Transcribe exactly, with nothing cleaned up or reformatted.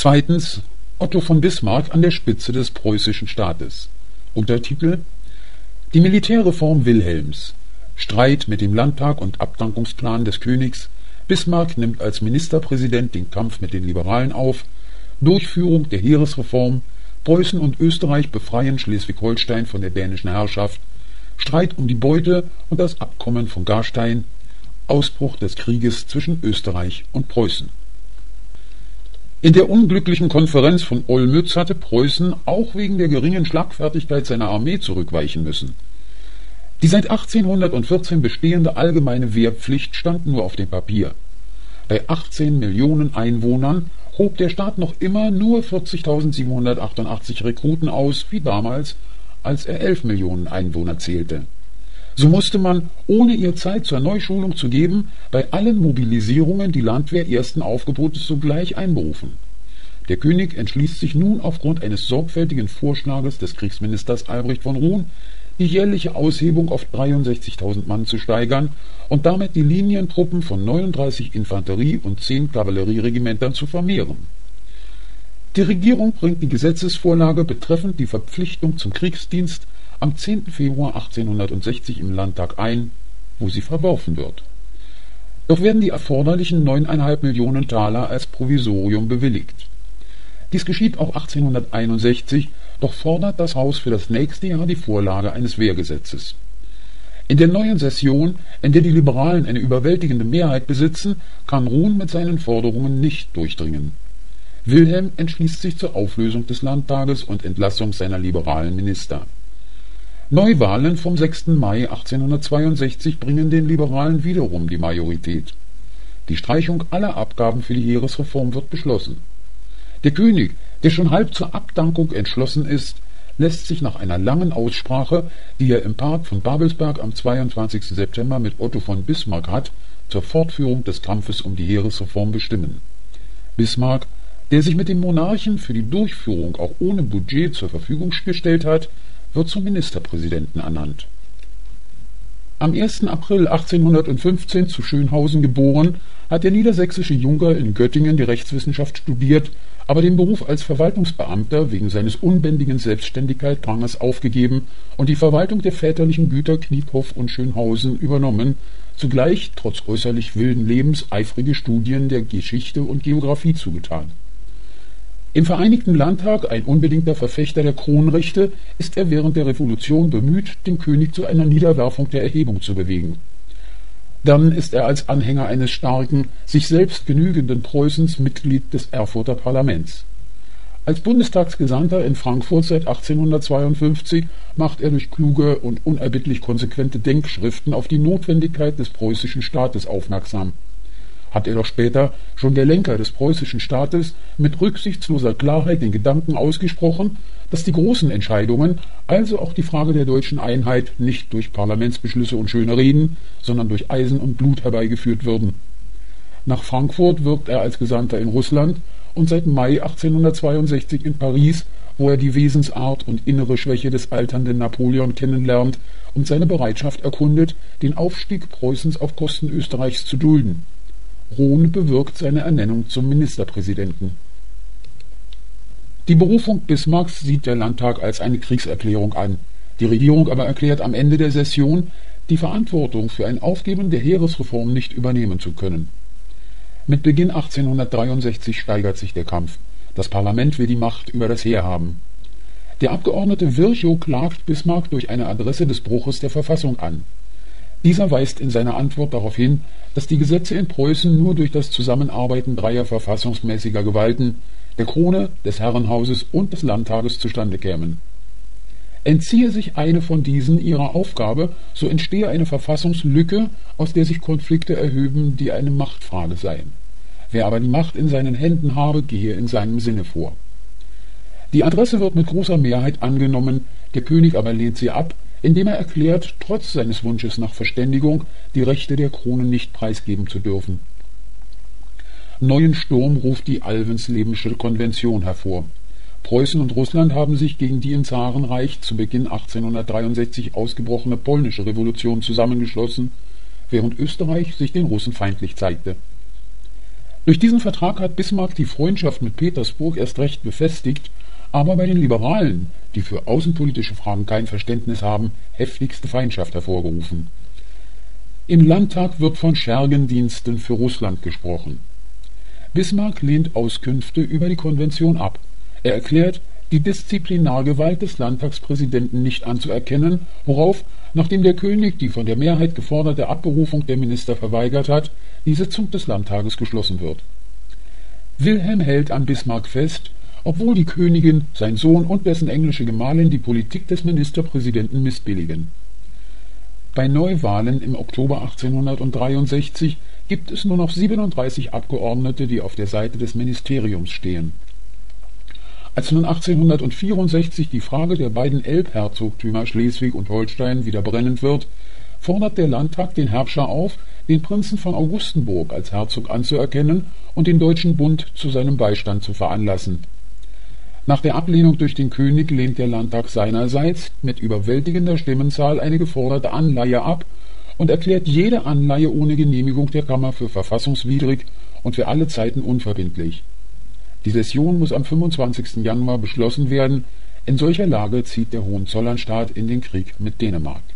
Zweitens Otto von Bismarck an der Spitze des preußischen Staates. Untertitel: Die Militärreform Wilhelms, Streit mit dem Landtag und Abdankungsplan des Königs, Bismarck nimmt als Ministerpräsident den Kampf mit den Liberalen auf, Durchführung der Heeresreform, Preußen und Österreich befreien Schleswig-Holstein von der dänischen Herrschaft, Streit um die Beute und das Abkommen von Garstein, Ausbruch des Krieges zwischen Österreich und Preußen. In der unglücklichen Konferenz von Olmütz hatte Preußen auch wegen der geringen Schlagfertigkeit seiner Armee zurückweichen müssen. Die seit achtzehnhundertvierzehn bestehende allgemeine Wehrpflicht stand nur auf dem Papier. Bei achtzehn Millionen Einwohnern hob der Staat noch immer nur vierzigtausendsiebenhundertachtundachtzig Rekruten aus, wie damals, als er elf Millionen Einwohner zählte. So musste man, ohne ihr Zeit zur Neuschulung zu geben, bei allen Mobilisierungen die Landwehr ersten Aufgebotes sogleich einberufen. Der König entschließt sich nun aufgrund eines sorgfältigen Vorschlages des Kriegsministers Albrecht von Roon, die jährliche Aushebung auf dreiundsechzigtausend Mann zu steigern und damit die Linientruppen von neununddreißig Infanterie- und zehn Kavallerieregimentern zu vermehren. Die Regierung bringt die Gesetzesvorlage betreffend die Verpflichtung zum Kriegsdienst am zehnten Februar achtzehnhundertsechzig im Landtag ein, wo sie verworfen wird. Doch werden die erforderlichen neuneinhalb Millionen Taler als Provisorium bewilligt. Dies geschieht auch achtzehnhunderteinundsechzig, doch fordert das Haus für das nächste Jahr die Vorlage eines Wehrgesetzes. In der neuen Session, in der die Liberalen eine überwältigende Mehrheit besitzen, kann Roon mit seinen Forderungen nicht durchdringen. Wilhelm entschließt sich zur Auflösung des Landtages und Entlassung seiner liberalen Minister. Neuwahlen vom sechsten Mai achtzehnhundertzweiundsechzig bringen den Liberalen wiederum die Majorität. Die Streichung aller Abgaben für die Heeresreform wird beschlossen. Der König, der schon halb zur Abdankung entschlossen ist, lässt sich nach einer langen Aussprache, die er im Park von Babelsberg am zweiundzwanzigsten September mit Otto von Bismarck hat, zur Fortführung des Kampfes um die Heeresreform bestimmen. Bismarck, der sich mit dem Monarchen für die Durchführung auch ohne Budget zur Verfügung gestellt hat, wird zum Ministerpräsidenten ernannt. Am ersten April achtzehnhundertfünfzehn zu Schönhausen geboren, hat der niedersächsische Junker in Göttingen die Rechtswissenschaft studiert, aber den Beruf als Verwaltungsbeamter wegen seines unbändigen Selbstständigkeitsdranges aufgegeben und die Verwaltung der väterlichen Güter Kniephoff und Schönhausen übernommen, zugleich trotz äußerlich wilden Lebens eifrige Studien der Geschichte und Geographie zugetan. Im Vereinigten Landtag, ein unbedingter Verfechter der Kronrechte, ist er während der Revolution bemüht, den König zu einer Niederwerfung der Erhebung zu bewegen. Dann ist er als Anhänger eines starken, sich selbst genügenden Preußens Mitglied des Erfurter Parlaments. Als Bundestagsgesandter in Frankfurt seit achtzehnhundertzweiundfünfzig macht er durch kluge und unerbittlich konsequente Denkschriften auf die Notwendigkeit des preußischen Staates aufmerksam. Hat er doch später, schon der Lenker des preußischen Staates, mit rücksichtsloser Klarheit den Gedanken ausgesprochen, dass die großen Entscheidungen, also auch die Frage der deutschen Einheit, nicht durch Parlamentsbeschlüsse und schöne Reden, sondern durch Eisen und Blut herbeigeführt würden. Nach Frankfurt wirkt er als Gesandter in Russland und seit Mai achtzehnhundertzweiundsechzig in Paris, wo er die Wesensart und innere Schwäche des alternden Napoleon kennenlernt und seine Bereitschaft erkundet, den Aufstieg Preußens auf Kosten Österreichs zu dulden. Roon bewirkt seine Ernennung zum Ministerpräsidenten. Die Berufung Bismarcks sieht der Landtag als eine Kriegserklärung an. Die Regierung aber erklärt am Ende der Session, die Verantwortung für ein Aufgeben der Heeresreform nicht übernehmen zu können. Mit Beginn achtzehnhundertdreiundsechzig steigert sich der Kampf. Das Parlament will die Macht über das Heer haben. Der Abgeordnete Virchow klagt Bismarck durch eine Adresse des Bruches der Verfassung an. Dieser weist in seiner Antwort darauf hin, dass die Gesetze in Preußen nur durch das Zusammenarbeiten dreier verfassungsmäßiger Gewalten, der Krone, des Herrenhauses und des Landtages zustande kämen. Entziehe sich eine von diesen ihrer Aufgabe, so entstehe eine Verfassungslücke, aus der sich Konflikte erhöben, die eine Machtfrage seien. Wer aber die Macht in seinen Händen habe, gehe in seinem Sinne vor. Die Adresse wird mit großer Mehrheit angenommen, der König aber lehnt sie ab, indem er erklärt, trotz seines Wunsches nach Verständigung die Rechte der Krone nicht preisgeben zu dürfen. Neuen Sturm ruft die Alvenslebensche Konvention hervor. Preußen und Russland haben sich gegen die im Zarenreich zu Beginn achtzehnhundertdreiundsechzig ausgebrochene polnische Revolution zusammengeschlossen, während Österreich sich den Russen feindlich zeigte. Durch diesen Vertrag hat Bismarck die Freundschaft mit Petersburg erst recht befestigt, aber bei den Liberalen, die für außenpolitische Fragen kein Verständnis haben, heftigste Feindschaft hervorgerufen. Im Landtag wird von Schergendiensten für Russland gesprochen. Bismarck lehnt Auskünfte über die Konvention ab. Er erklärt, die Disziplinargewalt des Landtagspräsidenten nicht anzuerkennen, worauf, nachdem der König die von der Mehrheit geforderte Abberufung der Minister verweigert hat, die Sitzung des Landtages geschlossen wird. Wilhelm hält an Bismarck fest, obwohl die Königin, sein Sohn und dessen englische Gemahlin die Politik des Ministerpräsidenten missbilligen. Bei Neuwahlen im Oktober achtzehnhundertdreiundsechzig gibt es nur noch siebenunddreißig Abgeordnete, die auf der Seite des Ministeriums stehen. Als nun achtzehnhundertvierundsechzig die Frage der beiden Elbherzogtümer Schleswig und Holstein wieder brennend wird, fordert der Landtag den Herrscher auf, den Prinzen von Augustenburg als Herzog anzuerkennen und den Deutschen Bund zu seinem Beistand zu veranlassen. Nach der Ablehnung durch den König lehnt der Landtag seinerseits mit überwältigender Stimmenzahl eine geforderte Anleihe ab und erklärt jede Anleihe ohne Genehmigung der Kammer für verfassungswidrig und für alle Zeiten unverbindlich. Die Session muss am fünfundzwanzigsten Januar beschlossen werden. In solcher Lage zieht der Hohenzollernstaat in den Krieg mit Dänemark.